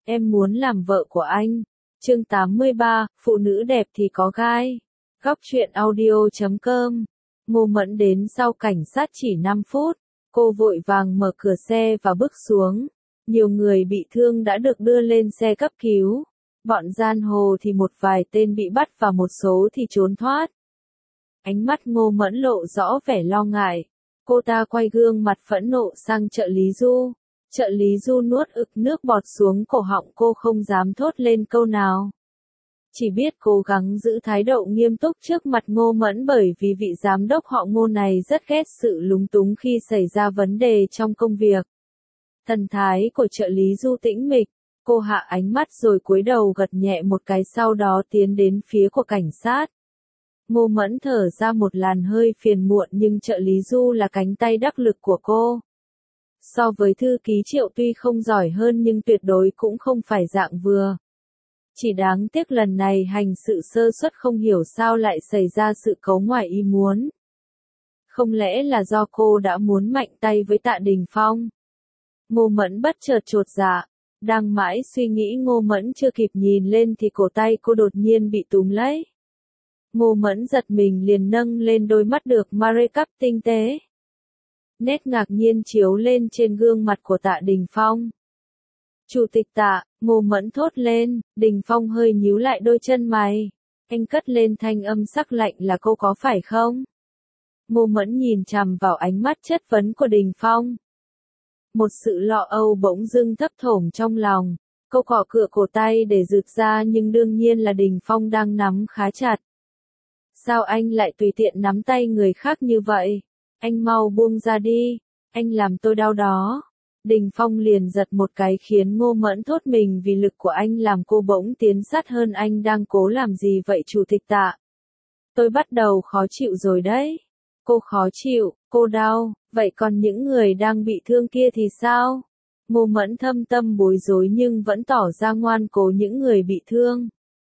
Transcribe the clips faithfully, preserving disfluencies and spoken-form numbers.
Em muốn làm vợ của anh. Chương tám mươi ba, phụ nữ đẹp thì có gai. Góc truyện audio chấm com. Ngô Mẫn đến sau cảnh sát chỉ năm phút. Cô vội vàng mở cửa xe và bước xuống. Nhiều người bị thương đã được đưa lên xe cấp cứu. Bọn giang hồ thì một vài tên bị bắt và một số thì trốn thoát. Ánh mắt Ngô Mẫn lộ rõ vẻ lo ngại. Cô ta quay gương mặt phẫn nộ sang trợ lý Du. Trợ lý Du nuốt ực nước bọt xuống cổ họng, cô không dám thốt lên câu nào. Chỉ biết cố gắng giữ thái độ nghiêm túc trước mặt Ngô Mẫn, bởi vì vị giám đốc họ Ngô này rất ghét sự lúng túng khi xảy ra vấn đề trong công việc. Thần thái của trợ lý Du tĩnh mịch, cô hạ ánh mắt rồi cúi đầu gật nhẹ một cái, sau đó tiến đến phía của cảnh sát. Ngô Mẫn thở ra một làn hơi phiền muộn, nhưng trợ lý Du là cánh tay đắc lực của cô. So với thư ký Triệu tuy không giỏi hơn nhưng tuyệt đối cũng không phải dạng vừa. Chỉ đáng tiếc lần này hành sự sơ suất, không hiểu sao lại xảy ra sự cố ngoài ý muốn. Không lẽ là do cô đã muốn mạnh tay với Tạ Đình Phong? Ngô Mẫn bất chợt chột dạ, đang mãi suy nghĩ Ngô Mẫn chưa kịp nhìn lên thì cổ tay cô đột nhiên bị túm lấy. Ngô Mẫn giật mình liền nâng lên đôi mắt được make-up tinh tế. Nét ngạc nhiên chiếu lên trên gương mặt của Tạ Đình Phong. Chủ tịch Tạ, Ngô Mẫn thốt lên. Đình Phong hơi nhíu lại đôi chân mày. Anh cất lên thanh âm sắc lạnh, là cô có phải không? Ngô Mẫn nhìn chằm vào ánh mắt chất vấn của Đình Phong. Một sự lo âu bỗng dưng thấp thỏm trong lòng. Cô cọ cựa cổ tay để rụt ra, nhưng đương nhiên là Đình Phong đang nắm khá chặt. Sao anh lại tùy tiện nắm tay người khác như vậy? Anh mau buông ra đi, anh làm tôi đau đó. Đình Phong liền giật một cái khiến Ngô Mẫn thốt mình, vì lực của anh làm cô bỗng tiến sát hơn. Anh đang cố làm gì vậy chủ tịch Tạ? Tôi bắt đầu khó chịu rồi đấy. Cô khó chịu, cô đau, vậy còn những người đang bị thương kia thì sao? Ngô Mẫn thâm tâm bối rối nhưng vẫn tỏ ra ngoan cố. Những người bị thương.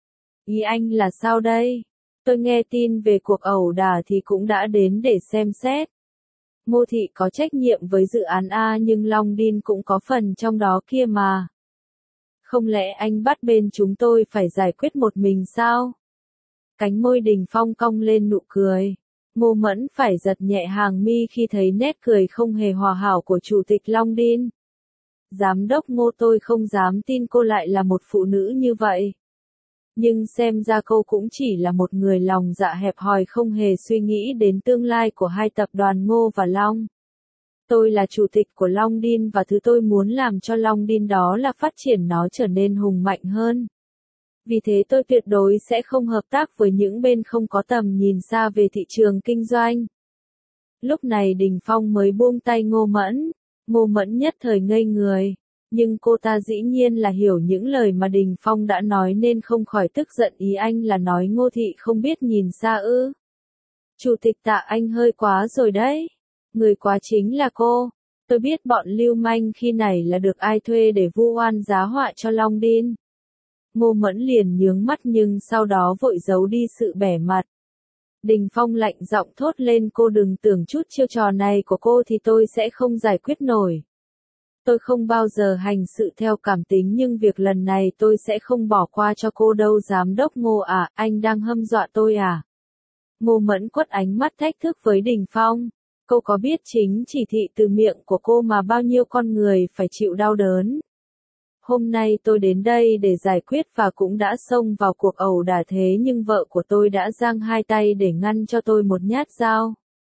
Ý anh là sao đây? Tôi nghe tin về cuộc ẩu đả thì cũng đã đến để xem xét. Ngô Thị có trách nhiệm với dự án A, nhưng Long Đin cũng có phần trong đó kia mà. Không lẽ anh bắt bên chúng tôi phải giải quyết một mình sao? Cánh môi Đình Phong cong lên nụ cười. Ngô Mẫn phải giật nhẹ hàng mi khi thấy nét cười không hề hòa hảo của chủ tịch Long Đin. Giám đốc Ngô, tôi không dám tin cô lại là một phụ nữ như vậy. Nhưng xem ra cô cũng chỉ là một người lòng dạ hẹp hòi, không hề suy nghĩ đến tương lai của hai tập đoàn Ngô và Long. Tôi là chủ tịch của Long Đin và thứ tôi muốn làm cho Long Đin đó là phát triển nó trở nên hùng mạnh hơn. Vì thế tôi tuyệt đối sẽ không hợp tác với những bên không có tầm nhìn xa về thị trường kinh doanh. Lúc này Đình Phong mới buông tay Ngô Mẫn. Ngô Mẫn nhất thời ngây người. Nhưng cô ta dĩ nhiên là hiểu những lời mà Đình Phong đã nói nên không khỏi tức giận. Ý anh là nói Ngô Thị không biết nhìn xa ư? Chủ tịch Tạ, anh hơi quá rồi đấy. Người quá chính là cô. Tôi biết bọn lưu manh khi này là được ai thuê để vu oan giá họa cho Long Đin. Ngô Mẫn liền nhướng mắt nhưng sau đó vội giấu đi sự bẻ mặt. Đình Phong lạnh giọng thốt lên, cô đừng tưởng chút chiêu trò này của cô thì tôi sẽ không giải quyết nổi. Tôi không bao giờ hành sự theo cảm tính, nhưng việc lần này tôi sẽ không bỏ qua cho cô đâu. Giám đốc Ngô à, anh đang hâm dọa tôi à? Ngô Mẫn quất ánh mắt thách thức với Đình Phong. Cô có biết chính chỉ thị từ miệng của cô mà bao nhiêu con người phải chịu đau đớn? Hôm nay tôi đến đây để giải quyết và cũng đã xông vào cuộc ẩu đả, thế nhưng vợ của tôi đã giang hai tay để ngăn cho tôi một nhát dao.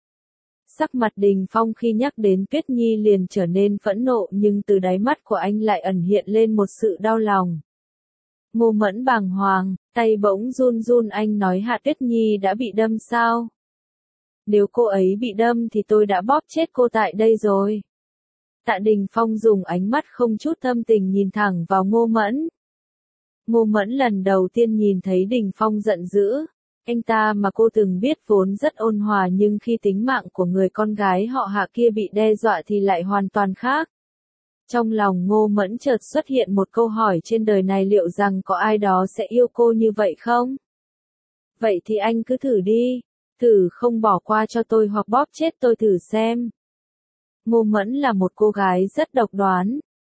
Sắc mặt Đình Phong khi nhắc đến Tuyết Nhi liền trở nên phẫn nộ, nhưng từ đáy mắt của anh lại ẩn hiện lên một sự đau lòng. Ngô Mẫn bàng hoàng, tay bỗng run run. Anh nói Hạ Tuyết Nhi đã bị đâm sao? Nếu cô ấy bị đâm thì tôi đã bóp chết cô tại đây rồi. Tạ Đình Phong dùng ánh mắt không chút thâm tình nhìn thẳng vào Ngô Mẫn. Ngô Mẫn lần đầu tiên nhìn thấy Đình Phong giận dữ. Anh ta mà cô từng biết vốn rất ôn hòa, nhưng khi tính mạng của người con gái họ Hạ kia bị đe dọa thì lại hoàn toàn khác. Trong lòng Ngô Mẫn chợt xuất hiện một câu hỏi, trên đời này liệu rằng có ai đó sẽ yêu cô như vậy không? Vậy thì anh cứ thử đi, thử không bỏ qua cho tôi hoặc bóp chết tôi thử xem. Ngô Mẫn là một cô gái rất độc đoán.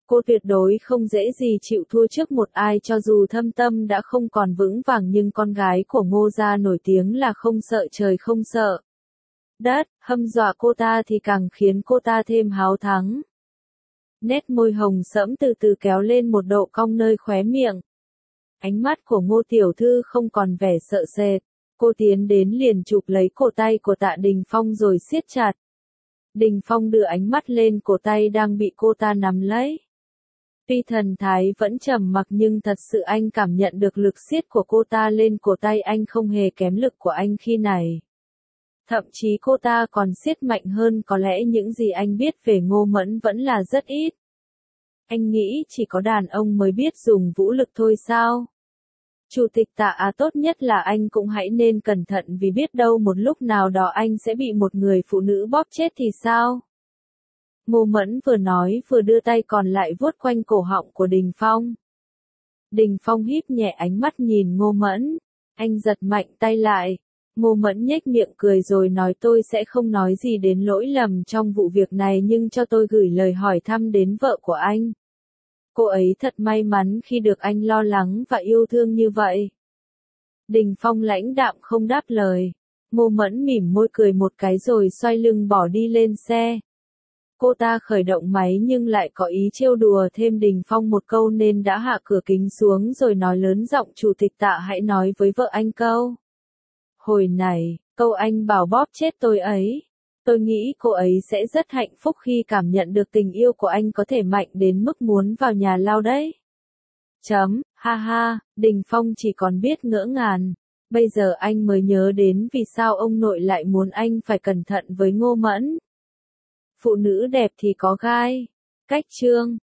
Cô tuyệt đối không dễ gì chịu thua trước một ai, cho dù thâm tâm đã không còn vững vàng, nhưng con gái của Ngô gia nổi tiếng là không sợ trời không sợ đất, hâm dọa cô ta thì càng khiến cô ta thêm háo thắng. Nét môi hồng sẫm từ từ kéo lên một độ cong nơi khóe miệng. Ánh mắt của Ngô tiểu thư không còn vẻ sợ sệt. Cô tiến đến liền chụp lấy cổ tay của Tạ Đình Phong rồi siết chặt. Đình Phong đưa ánh mắt lên cổ tay đang bị cô ta nắm lấy. Tuy thần thái vẫn trầm mặc nhưng thật sự anh cảm nhận được lực siết của cô ta lên cổ tay anh không hề kém lực của anh khi này. Thậm chí cô ta còn siết mạnh hơn, có lẽ những gì anh biết về Ngô Mẫn vẫn là rất ít. Anh nghĩ chỉ có đàn ông mới biết dùng vũ lực thôi sao? Chủ tịch Tạ à, tốt nhất là anh cũng hãy nên cẩn thận, vì biết đâu một lúc nào đó anh sẽ bị một người phụ nữ bóp chết thì sao? Ngô Mẫn vừa nói vừa đưa tay còn lại vuốt quanh cổ họng của Đình Phong. Đình Phong híp nhẹ ánh mắt nhìn Ngô Mẫn. Anh giật mạnh tay lại. Ngô Mẫn nhếch miệng cười rồi nói, tôi sẽ không nói gì đến lỗi lầm trong vụ việc này, nhưng cho tôi gửi lời hỏi thăm đến vợ của anh. Cô ấy thật may mắn khi được anh lo lắng và yêu thương như vậy. Đình Phong lãnh đạm không đáp lời. Ngô Mẫn mỉm môi cười một cái rồi xoay lưng bỏ đi lên xe. Cô ta khởi động máy nhưng lại có ý trêu đùa thêm Đình Phong một câu nên đã hạ cửa kính xuống rồi nói lớn giọng, chủ tịch Tạ hãy nói với vợ anh câu. Hồi này, câu anh bảo bóp chết tôi ấy. Tôi nghĩ cô ấy sẽ rất hạnh phúc khi cảm nhận được tình yêu của anh có thể mạnh đến mức muốn vào nhà lao đấy. Chấm, ha ha, Đình Phong chỉ còn biết ngỡ ngàng. Bây giờ anh mới nhớ đến vì sao ông nội lại muốn anh phải cẩn thận với Ngô Mẫn. Phụ nữ đẹp thì có gai. Cách chương